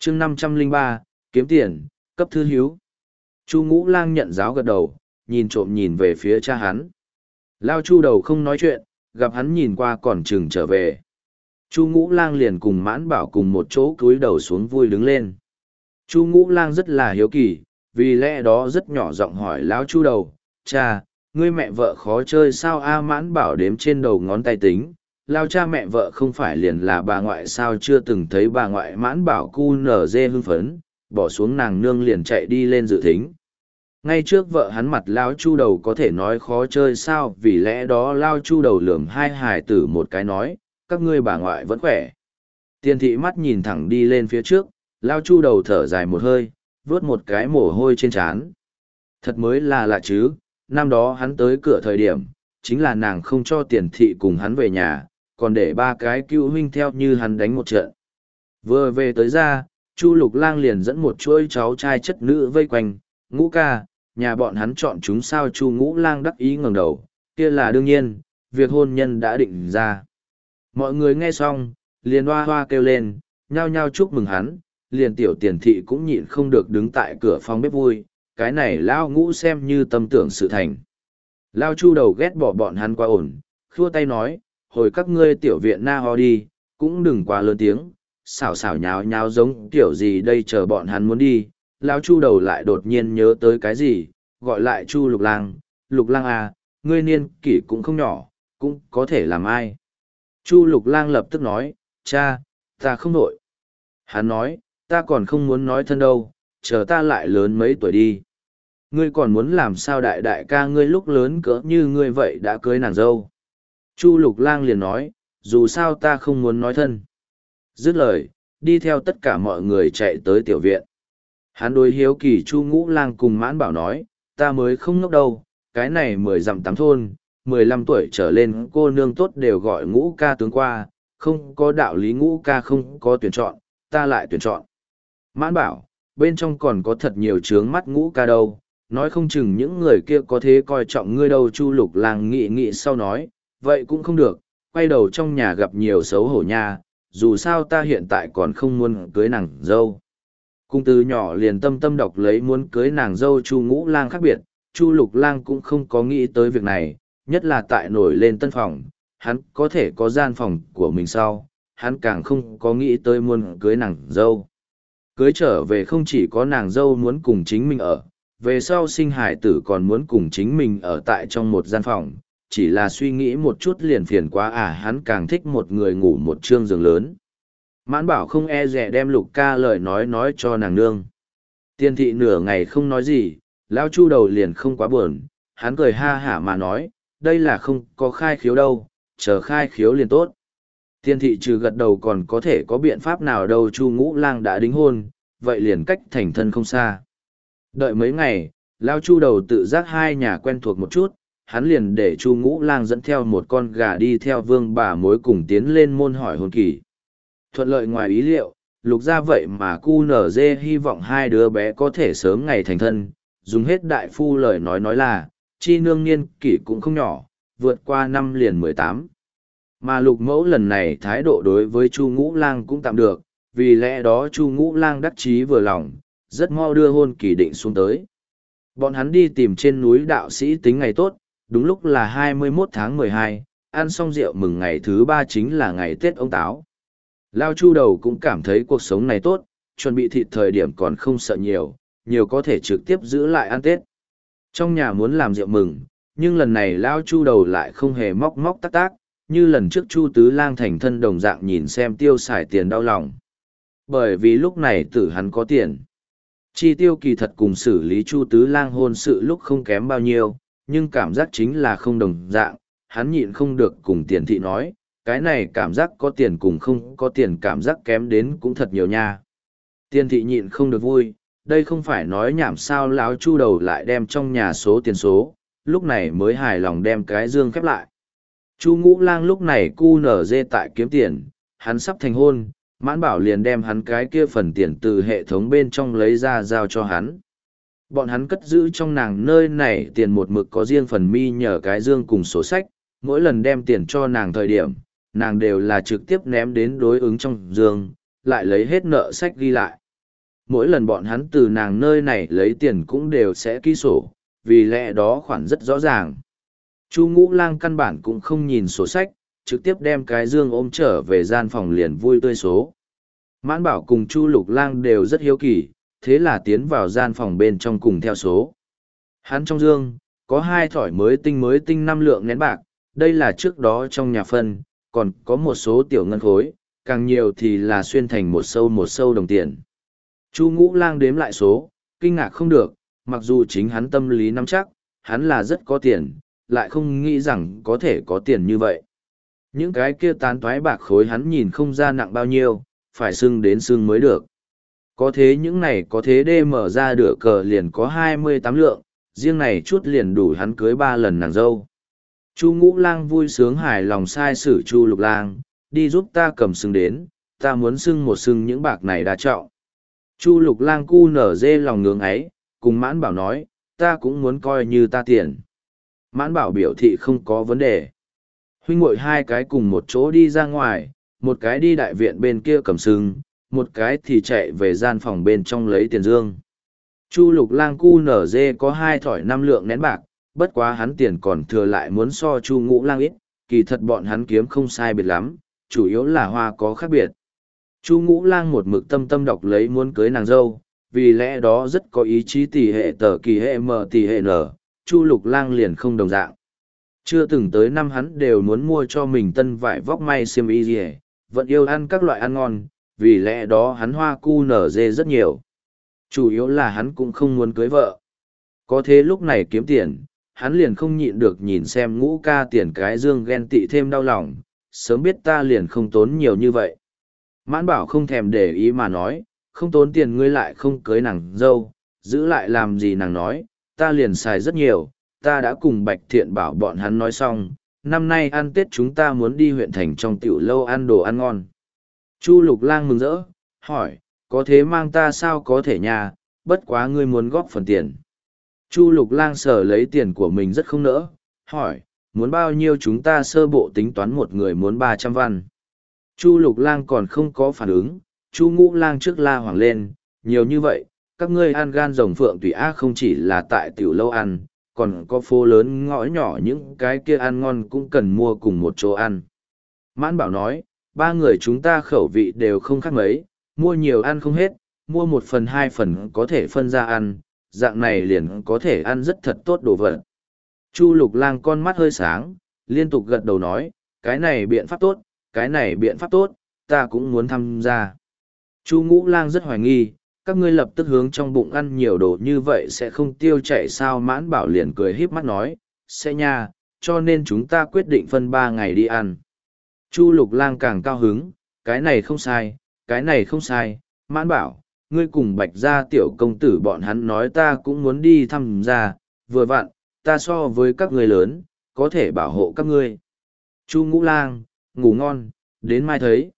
chương 503, kiếm tiền, cấp thư hiếu. Chu Ngũ Lang nhận giáo gật đầu, nhìn trộm nhìn về phía cha hắn. Lao Chu đầu không nói chuyện, gặp hắn nhìn qua còn chừng trở về. Chu Ngũ Lang liền cùng Mãn Bảo cùng một chỗ cúi đầu xuống vui đứng lên. Chu Ngũ Lang rất là hiếu kỳ, vì lẽ đó rất nhỏ giọng hỏi Lão Chu đầu, cha, ngươi mẹ vợ khó chơi sao a? Mãn Bảo đếm trên đầu ngón tay tính, Lao cha mẹ vợ không phải liền là bà ngoại sao, chưa từng thấy bà ngoại. Mãn Bảo cu nở dê hưng phấn, bỏ xuống nàng nương liền chạy đi lên dự thính. Ngay trước vợ hắn mặt Lao Chu đầu có thể nói khó chơi sao, vì lẽ đó Lao Chu đầu lườm hai hài tử một cái nói, các ngươi bà ngoại vẫn khỏe. Tiền thị mắt nhìn thẳng đi lên phía trước, Lao Chu đầu thở dài một hơi, vớt một cái mồ hôi trên trán. Thật mới là lạ chứ, năm đó hắn tới cửa thời điểm, chính là nàng không cho tiền thị cùng hắn về nhà, còn để ba cái cựu huynh theo như hắn đánh một trận. Vừa về tới ra, Chu Lục Lang liền dẫn một chuỗi cháu trai chất nữ vây quanh, Ngũ ca, nhà bọn hắn chọn chúng sao? Chu Ngũ Lang đắc ý ngẩng đầu, kia là đương nhiên, việc hôn nhân đã định ra. Mọi người nghe xong, liền hoa hoa kêu lên, nhao nhao chúc mừng hắn, liền tiểu tiền thị cũng nhịn không được đứng tại cửa phòng bếp vui, cái này Lao Ngũ xem như tâm tưởng sự thành. Lao Chu đầu ghét bỏ bọn hắn quá ổn, khua tay nói, hồi các ngươi tiểu viện na ho đi, cũng đừng quá lớn tiếng, xảo xảo nháo nháo giống kiểu gì đây, chờ bọn hắn muốn đi. Lao Chu đầu lại đột nhiên nhớ tới cái gì, gọi lại Chu Lục Lang, Lục Lang à, ngươi niên kỷ cũng không nhỏ, cũng có thể làm ai. Chu Lục Lang lập tức nói, cha, ta không nổi. Hắn nói, ta còn không muốn nói thân đâu, chờ ta lại lớn mấy tuổi đi. Ngươi còn muốn làm sao? Đại đại ca ngươi lúc lớn cỡ như ngươi vậy đã cưới nàng dâu. Chu Lục Lang liền nói, dù sao ta không muốn nói thân. Dứt lời, đi theo tất cả mọi người chạy tới tiểu viện. Hắn đối hiếu kỳ Chu Ngũ Lang cùng Mãn Bảo nói, ta mới không ngốc đâu, cái này 10 dặm 8 thôn, 15 tuổi trở lên cô nương tốt đều gọi Ngũ ca tướng qua, không có đạo lý Ngũ ca không có tuyển chọn, ta lại tuyển chọn. Mãn Bảo, bên trong còn có thật nhiều trướng mắt Ngũ ca đâu, nói không chừng những người kia có thế coi trọng ngươi đâu. Chu Lục Lang nghĩ nghĩ sau nói, vậy cũng không được, quay đầu trong nhà gặp nhiều xấu hổ nha, dù sao ta hiện tại còn không muốn cưới nàng dâu. Cung từ nhỏ liền tâm tâm đọc lấy muốn cưới nàng dâu Chu Ngũ Lang khác biệt, Chu Lục Lang cũng không có nghĩ tới việc này, nhất là tại nổi lên tân phòng, hắn có thể có gian phòng của mình sau, hắn càng không có nghĩ tới muốn cưới nàng dâu. Cưới trở về không chỉ có nàng dâu muốn cùng chính mình ở, về sau sinh hải tử còn muốn cùng chính mình ở tại trong một gian phòng, chỉ là suy nghĩ một chút liền phiền quá à, hắn càng thích một người ngủ một trương giường lớn. Mãn Bảo không e dè đem Lục ca lời nói cho nàng nương. Tiên thị nửa ngày không nói gì, Lao Chu đầu liền không quá buồn, hắn cười ha hả mà nói, đây là không có khai khiếu đâu, chờ khai khiếu liền tốt. Tiên thị trừ gật đầu còn có thể có biện pháp nào đâu, Chu Ngũ Lang đã đính hôn, vậy liền cách thành thân không xa. Đợi mấy ngày, Lao Chu đầu tự giác hai nhà quen thuộc một chút, hắn liền để Chu Ngũ Lang dẫn theo một con gà đi theo Vương bà mối cùng tiến lên môn hỏi hôn kỳ. Thuận lợi ngoài ý liệu, Lục gia vậy mà cu nở dê hy vọng hai đứa bé có thể sớm ngày thành thân, dùng hết đại phu lời nói là, chi nương niên kỷ cũng không nhỏ, vượt qua năm liền 18. Mà Lục mẫu lần này thái độ đối với Chu Ngũ Lang cũng tạm được, vì lẽ đó Chu Ngũ Lang đắc chí vừa lòng, rất mau đưa hôn kỳ định xuống tới. Bọn hắn đi tìm trên núi đạo sĩ tính ngày tốt, đúng lúc là 21 tháng 12, ăn xong rượu mừng ngày thứ 3 chính là ngày Tết ông Táo. Lao Chu đầu cũng cảm thấy cuộc sống này tốt, chuẩn bị thịt thời điểm còn không sợ nhiều, nhiều có thể trực tiếp giữ lại ăn Tết. Trong nhà muốn làm rượu mừng, nhưng lần này Lao Chu đầu lại không hề móc móc tắc tác, như lần trước Chu Tứ Lang thành thân đồng dạng nhìn xem tiêu xài tiền đau lòng. Bởi vì lúc này tử hắn có tiền. Chi tiêu kỳ thật cùng xử lý Chu Tứ Lang hôn sự lúc không kém bao nhiêu, nhưng cảm giác chính là không đồng dạng, hắn nhịn không được cùng tiền thị nói, cái này cảm giác có tiền cùng không có tiền cảm giác kém đến cũng thật nhiều nha. Tiền thị nhịn không được vui, đây không phải nói nhảm sao. Lão Chu đầu lại đem trong nhà số tiền số, lúc này mới hài lòng đem cái dương khép lại. Chu Ngũ Lang lúc này cu nở dê tại kiếm tiền, hắn sắp thành hôn, Mãn Bảo liền đem hắn cái kia phần tiền từ hệ thống bên trong lấy ra giao cho hắn. Bọn hắn cất giữ trong nàng nơi này tiền một mực có riêng phần mi nhờ cái dương cùng sổ sách, mỗi lần đem tiền cho nàng thời điểm, nàng đều là trực tiếp ném đến đối ứng trong dương, lại lấy hết nợ sách ghi lại. Mỗi lần bọn hắn từ nàng nơi này lấy tiền cũng đều sẽ ký sổ, vì lẽ đó khoản rất rõ ràng. Chu Ngũ Lang căn bản cũng không nhìn sổ sách, trực tiếp đem cái dương ôm trở về gian phòng liền vui tươi số. Mãn Bảo cùng Chu Lục Lang đều rất hiếu kỳ, thế là tiến vào gian phòng bên trong cùng theo số. Hắn trong dương, có 2 thỏi mới tinh 5 lượng nén bạc, đây là trước đó trong nhà phân, còn có một số tiểu ngân khối, càng nhiều thì là xuyên thành một sâu đồng tiền. Chu Ngũ Lang đếm lại số, kinh ngạc không được, mặc dù chính hắn tâm lý nắm chắc, hắn là rất có tiền, lại không nghĩ rằng có thể có tiền như vậy. Những cái kia tán toái bạc khối hắn nhìn không ra nặng bao nhiêu, phải xưng đến xưng mới được. Có thế những này có thế đê mở ra đửa cờ liền có 28 lượng, riêng này chút liền đủ hắn cưới 3 lần nàng dâu. Chu Ngũ Lang vui sướng hài lòng sai sử Chu Lục Lang, đi giúp ta cầm xưng đến, ta muốn xưng một xưng những bạc này đa trọng. Chu Lục Lang cu nở dê lòng ngưỡng ấy, cùng Mãn Bảo nói, ta cũng muốn coi như ta tiền. Mãn Bảo biểu thị không có vấn đề. Huynh muội 2 cái cùng một chỗ đi ra ngoài, một cái đi đại viện bên kia cầm xưng, một cái thì chạy về gian phòng bên trong lấy tiền dương. Chu Lục Lang cu nở dê có 2 thỏi 5 lượng nén bạc, bất quá hắn tiền còn thừa lại muốn so Chu Ngũ Lang ít, kỳ thật bọn hắn kiếm không sai biệt lắm, chủ yếu là hoa có khác biệt. Chu Ngũ Lang một mực tâm đọc lấy muốn cưới nàng dâu, vì lẽ đó rất có ý chí tỷ hệ tờ kỳ hệ mờ tỷ hệ nở, Chu Lục Lang liền không đồng dạng. Chưa từng tới năm hắn đều muốn mua cho mình tân vải vóc may xiêm y gì, vẫn yêu ăn các loại ăn ngon, vì lẽ đó hắn hoa cu nở dê rất nhiều. Chủ yếu là hắn cũng không muốn cưới vợ. Có thế lúc này kiếm tiền, hắn liền không nhịn được nhìn xem Ngũ ca tiền cái dương ghen tị thêm đau lòng, sớm biết ta liền không tốn nhiều như vậy. Mãn Bảo không thèm để ý mà nói, không tốn tiền ngươi lại không cưới nàng dâu, giữ lại làm gì nàng nói, ta liền xài rất nhiều, ta đã cùng Bạch Thiện Bảo bọn hắn nói xong, năm nay ăn Tết chúng ta muốn đi huyện thành trong tiểu lâu ăn đồ ăn ngon. Chu Lục Lang mừng rỡ, hỏi, có thế mang ta sao có thể nhà, bất quá ngươi muốn góp phần tiền. Chu Lục Lang sở lấy tiền của mình rất không nỡ, hỏi, muốn bao nhiêu chúng ta sơ bộ tính toán một người muốn 300 văn. Chu Lục Lang còn không có phản ứng, Chu Ngũ Lang trước la hoảng lên, nhiều như vậy, các ngươi ăn gan rồng phượng tùy á không chỉ là tại tiểu lâu ăn, còn có phố lớn ngõ nhỏ những cái kia ăn ngon cũng cần mua cùng một chỗ ăn. Mãn Bảo nói, 3 người chúng ta khẩu vị đều không khác mấy, mua nhiều ăn không hết, mua 1 phần 2 phần có thể phân ra ăn, dạng này liền có thể ăn rất thật tốt đồ vật. Chu Lục Lang con mắt hơi sáng, liên tục gật đầu nói, cái này biện pháp tốt, cái này biện pháp tốt, ta cũng muốn tham gia. Chu Ngũ Lang rất hoài nghi, các ngươi lập tức hướng trong bụng ăn nhiều đồ như vậy sẽ không tiêu chảy sao? Mãn Bảo liền cười híp mắt nói, sẽ nha, cho nên chúng ta quyết định phân 3 ngày đi ăn. Chu Lục Lang càng cao hứng, cái này không sai, cái này không sai, Mãn Bảo, ngươi cùng Bạch gia tiểu công tử bọn hắn nói ta cũng muốn đi tham gia, vừa vặn, ta so với các ngươi lớn, có thể bảo hộ các ngươi. Chu Ngũ Lang, ngủ ngon, đến mai thấy.